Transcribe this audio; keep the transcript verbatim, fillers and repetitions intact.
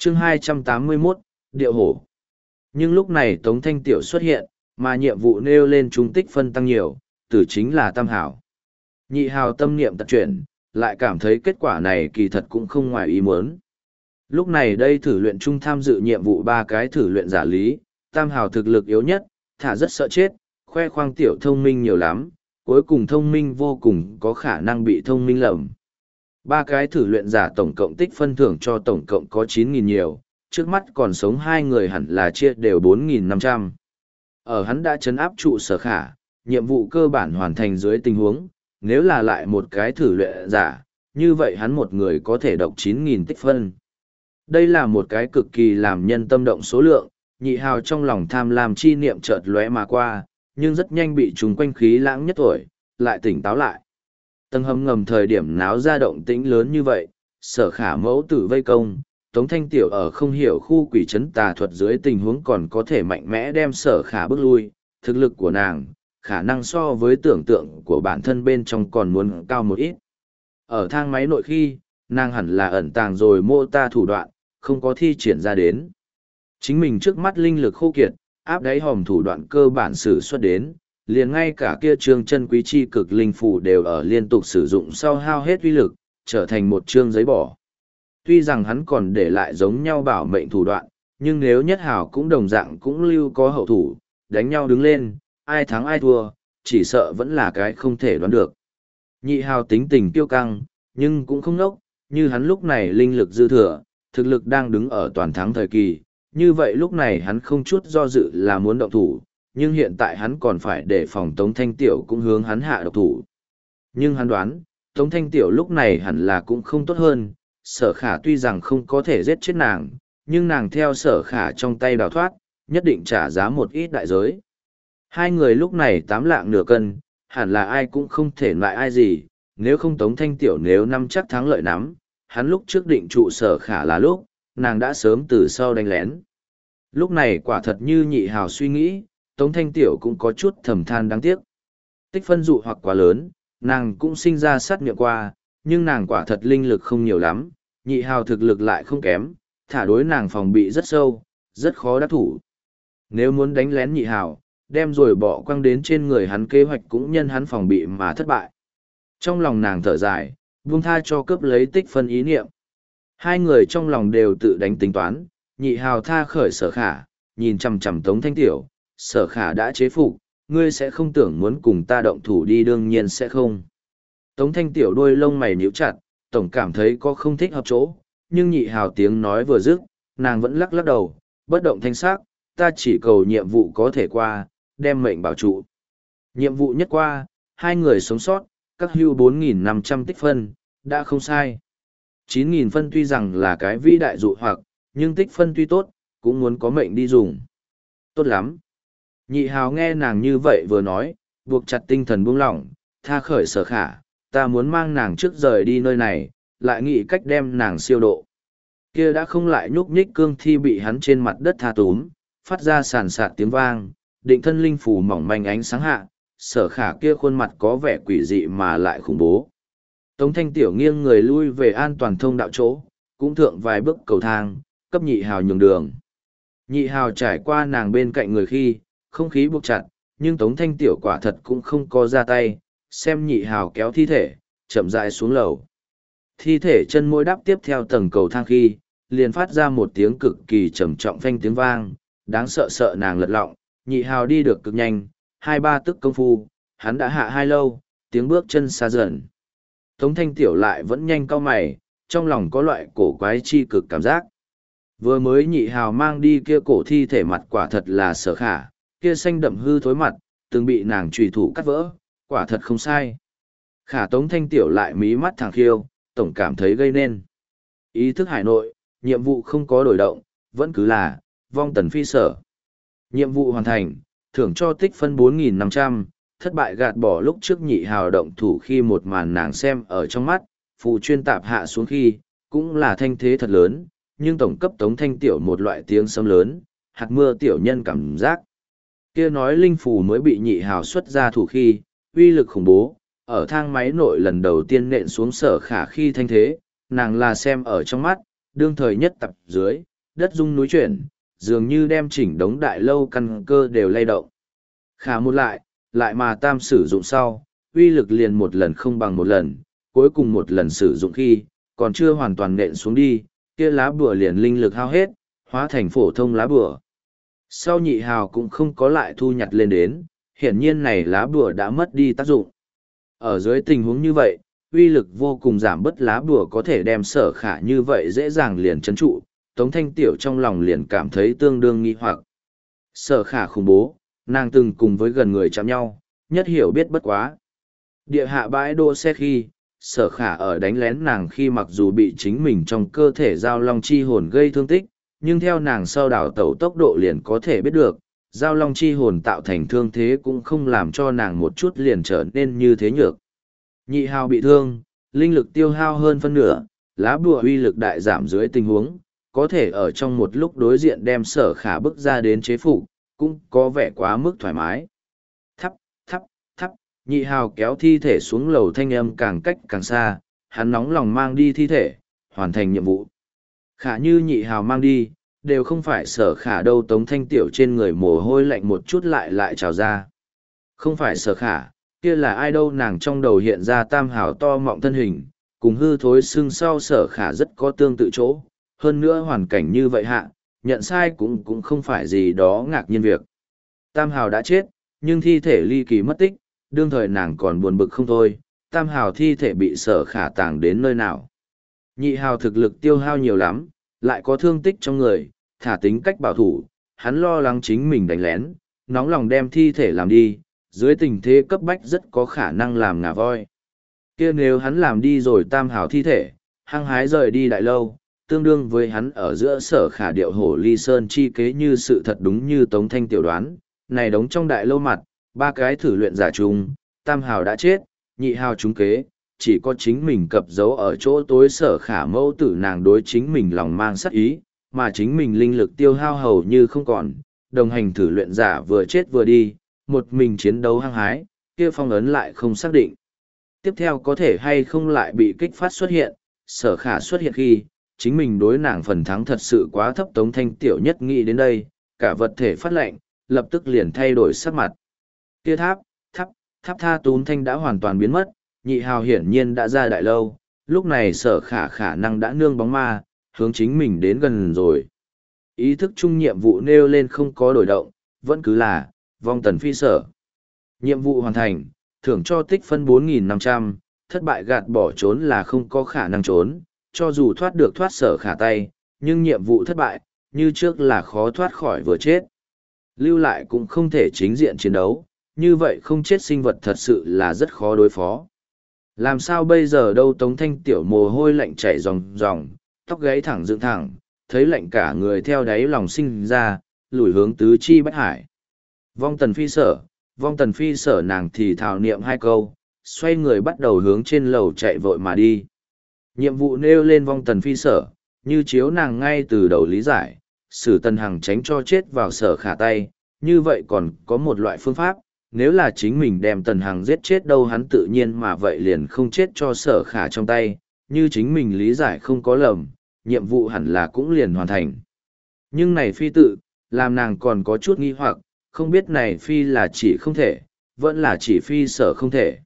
chương hai trăm tám mươi mốt, Điệu Hổ. Nhưng lúc này Tống Thanh Tiểu xuất hiện, mà nhiệm vụ nêu lên trung tích phân tăng nhiều, tử chính là Tam Hảo. Nhị Hào tâm niệm tật chuyển, lại cảm thấy kết quả này kỳ thật cũng không ngoài ý muốn. Lúc này đây thử luyện chung tham dự nhiệm vụ ba cái thử luyện giả lý, Tam Hào thực lực yếu nhất, thả rất sợ chết, khoe khoang tiểu thông minh nhiều lắm, cuối cùng thông minh vô cùng có khả năng bị thông minh lầm. Ba cái thử luyện giả tổng cộng tích phân thưởng cho tổng cộng có chín nghìn nhiều, trước mắt còn sống hai người hẳn là chia đều bốn nghìn năm trăm. Ở hắn đã chấn áp trụ Sở Khả, nhiệm vụ cơ bản hoàn thành dưới tình huống, nếu là lại một cái thử luyện giả, như vậy hắn một người có thể độc chín nghìn tích phân. Đây là một cái cực kỳ làm nhân tâm động số lượng, Nhị Hào trong lòng tham lam chi niệm chợt lóe mà qua, nhưng rất nhanh bị chúng quanh khí lãng nhất thổi, lại tỉnh táo lại. Tầng hầm ngầm thời điểm náo ra động tĩnh lớn như vậy, Sở Khả mẫu tử vây công, Tống Thanh Tiểu ở không hiểu khu quỷ trấn tà thuật dưới tình huống còn có thể mạnh mẽ đem Sở Khả bước lui, thực lực của nàng, khả năng so với tưởng tượng của bản thân bên trong còn muốn cao một ít. Ở thang máy nội khi, nàng hẳn là ẩn tàng rồi mô ta thủ đoạn, không có thi triển ra đến. Chính mình trước mắt linh lực khô kiệt, áp đáy hòm thủ đoạn cơ bản sử xuất đến, liền ngay cả kia trương chân quý chi cực linh phù đều ở liên tục sử dụng sau hao hết uy lực, trở thành một trương giấy bỏ. Tuy rằng hắn còn để lại giống nhau bảo mệnh thủ đoạn, nhưng nếu nhất hào cũng đồng dạng cũng lưu có hậu thủ, đánh nhau đứng lên, ai thắng ai thua, chỉ sợ vẫn là cái không thể đoán được. Nhị Hào tính tình kiêu căng, nhưng cũng không nốc, như hắn lúc này linh lực dư thừa, thực lực đang đứng ở toàn thắng thời kỳ, như vậy lúc này hắn không chút do dự là muốn động thủ, nhưng hiện tại hắn còn phải để phòng Tống Thanh Tiểu cũng hướng hắn hạ độc thủ. Nhưng hắn đoán, Tống Thanh Tiểu lúc này hẳn là cũng không tốt hơn, Sở Khả tuy rằng không có thể giết chết nàng, nhưng nàng theo Sở Khả trong tay đào thoát, nhất định trả giá một ít đại giới. Hai người lúc này tám lạng nửa cân, hẳn là ai cũng không thể loại ai gì, nếu không Tống Thanh Tiểu nếu năm chắc thắng lợi nắm, hắn lúc trước định trụ Sở Khả là lúc, nàng đã sớm từ sau đánh lén. Lúc này quả thật như Nhị Hào suy nghĩ, Tống Thanh Tiểu cũng có chút thầm than đáng tiếc. Tích phân dụ hoặc quá lớn, nàng cũng sinh ra sát miệng qua, nhưng nàng quả thật linh lực không nhiều lắm, Nhị Hào thực lực lại không kém, thả đối nàng phòng bị rất sâu, rất khó đắc thủ. Nếu muốn đánh lén Nhị Hào, đem rồi bỏ quăng đến trên người hắn kế hoạch cũng nhân hắn phòng bị mà thất bại. Trong lòng nàng thở dài, buông tha cho cướp lấy tích phân ý niệm. Hai người trong lòng đều tự đánh tính toán, Nhị Hào tha khởi Sở Khả, nhìn chằm chằm Tống Thanh Tiểu, Sở Khả đã chế phục, ngươi sẽ không tưởng muốn cùng ta động thủ đi, đương nhiên sẽ không. Tống Thanh Tiểu đôi lông mày nhíu chặt, tổng cảm thấy có không thích hợp chỗ, nhưng Nhị Hào tiếng nói vừa dứt, nàng vẫn lắc lắc đầu, bất động thanh sắc, ta chỉ cầu nhiệm vụ có thể qua, đem mệnh bảo trụ. Nhiệm vụ nhất qua, hai người sống sót, các hưu bốn nghìn năm trăm tích phân, đã không sai. chín nghìn phân tuy rằng là cái vĩ đại dụ hoặc, nhưng tích phân tuy tốt, cũng muốn có mệnh đi dùng. Tốt lắm. Nhị Hào nghe nàng như vậy vừa nói, buộc chặt tinh thần buông lỏng, tha khởi Sở Khả, ta muốn mang nàng trước rời đi nơi này, lại nghĩ cách đem nàng siêu độ. Kia đã không lại nhúc nhích cương thi bị hắn trên mặt đất tha túm, phát ra sàn sạt tiếng vang, định thân linh phủ mỏng manh ánh sáng hạ, Sở Khả kia khuôn mặt có vẻ quỷ dị mà lại khủng bố. Tống Thanh Tiểu nghiêng người lui về an toàn thông đạo chỗ, cũng thượng vài bước cầu thang, cấp Nhị Hào nhường đường. Nhị Hào trải qua nàng bên cạnh người khi, không khí buộc chặt, nhưng Tống Thanh Tiểu quả thật cũng không có ra tay, xem Nhị Hào kéo thi thể, chậm rãi xuống lầu. Thi thể chân môi đắp tiếp theo tầng cầu thang khi, liền phát ra một tiếng cực kỳ trầm trọng phanh tiếng vang, đáng sợ sợ nàng lật lọng, Nhị Hào đi được cực nhanh, hai ba tức công phu, hắn đã hạ hai lâu, tiếng bước chân xa dần. Tống Thanh Tiểu lại vẫn nhanh cau mày, trong lòng có loại cổ quái chi cực cảm giác. Vừa mới Nhị Hào mang đi kia cổ thi thể mặt quả thật là Sở Khả, kia xanh đậm hư thối mặt, từng bị nàng trùy thủ cắt vỡ, quả thật không sai. Khả Tống Thanh Tiểu lại mí mắt thẳng khiêu, tổng cảm thấy gây nên. Ý thức hải nội, nhiệm vụ không có đổi động, vẫn cứ là, vong tần phi sở. Nhiệm vụ hoàn thành, thưởng cho tích phân bốn nghìn năm trăm, thất bại gạt bỏ lúc trước Nhị Hào động thủ khi một màn nàng xem ở trong mắt, phù chuyên tạp hạ xuống khi, cũng là thanh thế thật lớn, nhưng tổng cấp Tống Thanh Tiểu một loại tiếng sấm lớn, hạt mưa tiểu nhân cảm giác. Kia nói linh phù mới bị Nhị Hào xuất ra thủ khi, uy lực khủng bố, ở thang máy nội lần đầu tiên nện xuống Sở Khả khi thanh thế, nàng là xem ở trong mắt, đương thời nhất tập dưới, đất rung núi chuyển, dường như đem chỉnh đống đại lâu căn cơ đều lay động. Khả một lại, lại mà tam sử dụng sau, uy lực liền một lần không bằng một lần, cuối cùng một lần sử dụng khi, còn chưa hoàn toàn nện xuống đi, kia lá bùa liền linh lực hao hết, hóa thành phổ thông lá bùa. Sau nhị hào cũng không có lại thu nhặt lên đến, hiển nhiên này lá bùa đã mất đi tác dụng. Ở dưới tình huống như vậy, uy lực vô cùng giảm bớt, lá bùa có thể đem Sở Khả như vậy dễ dàng liền chấn trụ, Tống Thanh Tiểu trong lòng liền cảm thấy tương đương nghi hoặc. Sở Khả khủng bố, nàng từng cùng với gần người chạm nhau, nhất hiểu biết bất quá. Địa hạ bãi đỗ xe khi, Sở Khả ở đánh lén nàng khi mặc dù bị chính mình trong cơ thể giao long chi hồn gây thương tích, nhưng theo nàng sau đảo tẩu tốc độ liền có thể biết được, giao long chi hồn tạo thành thương thế cũng không làm cho nàng một chút liền trở nên như thế nhược. Nhị hào bị thương, linh lực tiêu hao hơn phân nửa, lá bùa uy lực đại giảm dưới tình huống, có thể ở trong một lúc đối diện đem Sở Khả bức ra đến chế phục, cũng có vẻ quá mức thoải mái. Thắp, thắp, thắp, nhị hào kéo thi thể xuống lầu, thanh âm càng cách càng xa, hắn nóng lòng mang đi thi thể, hoàn thành nhiệm vụ. Khả như nhị hào mang đi, đều không phải Sở Khả đâu. Tống Thanh Tiểu trên người mồ hôi lạnh một chút lại lại trào ra. Không phải Sở Khả, kia là ai đâu? Nàng trong đầu hiện ra tam hào to mọng thân hình, cùng hư thối xương sau Sở Khả rất có tương tự chỗ. Hơn nữa hoàn cảnh như vậy hạ, nhận sai cũng cũng không phải gì đó ngạc nhiên việc. Tam hào đã chết, nhưng thi thể ly kỳ mất tích, đương thời nàng còn buồn bực không thôi, tam hào thi thể bị Sở Khả tàng đến nơi nào. Nhị hào thực lực tiêu hao nhiều lắm, lại có thương tích trong người, thả tính cách bảo thủ, hắn lo lắng chính mình đánh lén, nóng lòng đem thi thể làm đi, dưới tình thế cấp bách rất có khả năng làm ngà voi. Kia nếu hắn làm đi rồi tam hào thi thể, hăng hái rời đi đại lâu, tương đương với hắn ở giữa Sở Khả điệu hổ ly sơn chi kế, như sự thật đúng như Tống Thanh Tiểu đoán, này đóng trong đại lâu mặt, ba cái thử luyện giả chung, tam hào đã chết, nhị hào trúng kế, chỉ có chính mình cập giấu ở chỗ tối. Sở Khả mẫu tử nàng đối chính mình lòng mang sát ý, mà chính mình linh lực tiêu hao hầu như không còn, đồng hành thử luyện giả vừa chết vừa đi, một mình chiến đấu hăng hái, kia phong ấn lại không xác định. Tiếp theo có thể hay không lại bị kích phát xuất hiện, Sở Khả xuất hiện khi, chính mình đối nàng phần thắng thật sự quá thấp. Tống Thanh Tiểu nhất nghĩ đến đây, cả vật thể phát lệnh, lập tức liền thay đổi sắc mặt. Kia tháp, tháp, tháp tha tún thanh đã hoàn toàn biến mất, nhị hào hiển nhiên đã ra đại lâu, lúc này Sở Khả khả năng đã nương bóng ma, hướng chính mình đến gần rồi. Ý thức chung nhiệm vụ nêu lên không có đổi động, vẫn cứ là, vong tần phi sở. Nhiệm vụ hoàn thành, thưởng cho tích phân bốn nghìn năm trăm, thất bại gạt bỏ trốn là không có khả năng trốn, cho dù thoát được thoát Sở Khả tay, nhưng nhiệm vụ thất bại, như trước là khó thoát khỏi vừa chết. Lưu lại cũng không thể chính diện chiến đấu, như vậy không chết sinh vật thật sự là rất khó đối phó. Làm sao bây giờ đâu? Tống Thanh Tiểu mồ hôi lạnh chảy ròng ròng, tóc gáy thẳng dựng thẳng, thấy lạnh cả người theo đáy lòng sinh ra, lùi hướng tứ chi bách hải. Vong tần phi sở, vong tần phi sở, nàng thì thảo niệm hai câu, xoay người bắt đầu hướng trên lầu chạy vội mà đi. Nhiệm vụ nêu lên vong tần phi sở, như chiếu nàng ngay từ đầu lý giải, Sử Tần Hằng tránh cho chết vào Sở Khả tay, như vậy còn có một loại phương pháp, nếu là chính mình đem Tần Hằng giết chết đâu, hắn tự nhiên mà vậy liền không chết cho Sở Khả trong tay, như chính mình lý giải không có lầm, nhiệm vụ hẳn là cũng liền hoàn thành. Nhưng này phi tự, làm nàng còn có chút nghi hoặc, không biết này phi là chỉ không thể, vẫn là chỉ phi sở không thể.